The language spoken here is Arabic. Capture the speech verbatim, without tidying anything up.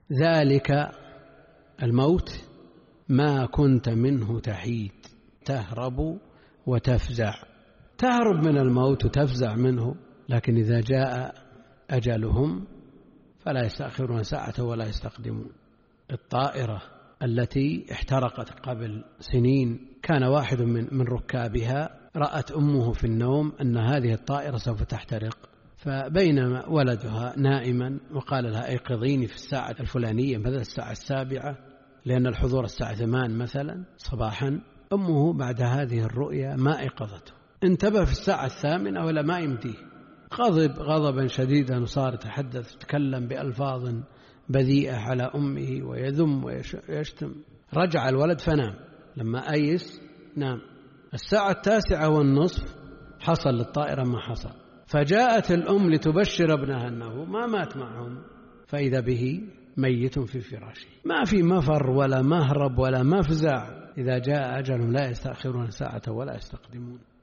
ذلك الموت ما كنت منه تحيد، تهرب وتفزع، تهرب من الموت وتفزع منه، لكن إذا جاء أجلهم فلا يستأخرون ساعة ولا يستقدمون. الطائرة التي احترقت قبل سنين كان واحد من من ركابها رأت أمه في النوم أن هذه الطائرة سوف تحترق، فبينما ولدها نائما وقال لها أيقظيني في الساعة الفلانية مثلا الساعة السابعة، لأن الحضور الساعة ثمان مثلا صباحا، أمه بعد هذه الرؤيا ما أيقظته، انتبه في الساعة الثامنة ولا ما يمديه، غضب غضبا شديدا وصار يتحدث يتكلم بألفاظ بذيئة على أمه ويذم ويشتم. رجع الولد فنام، لما أيس نام. الساعة التاسعة والنصف حصل للطائرة ما حصل، فجاءت الأم لتبشر ابنها أنه ما مات معهم، فإذا به ميت في فراشه. ما في مفر ولا مهرب ولا مفزع، إذا جاء أجلهم لا يستأخرون ساعة ولا يستقدمون.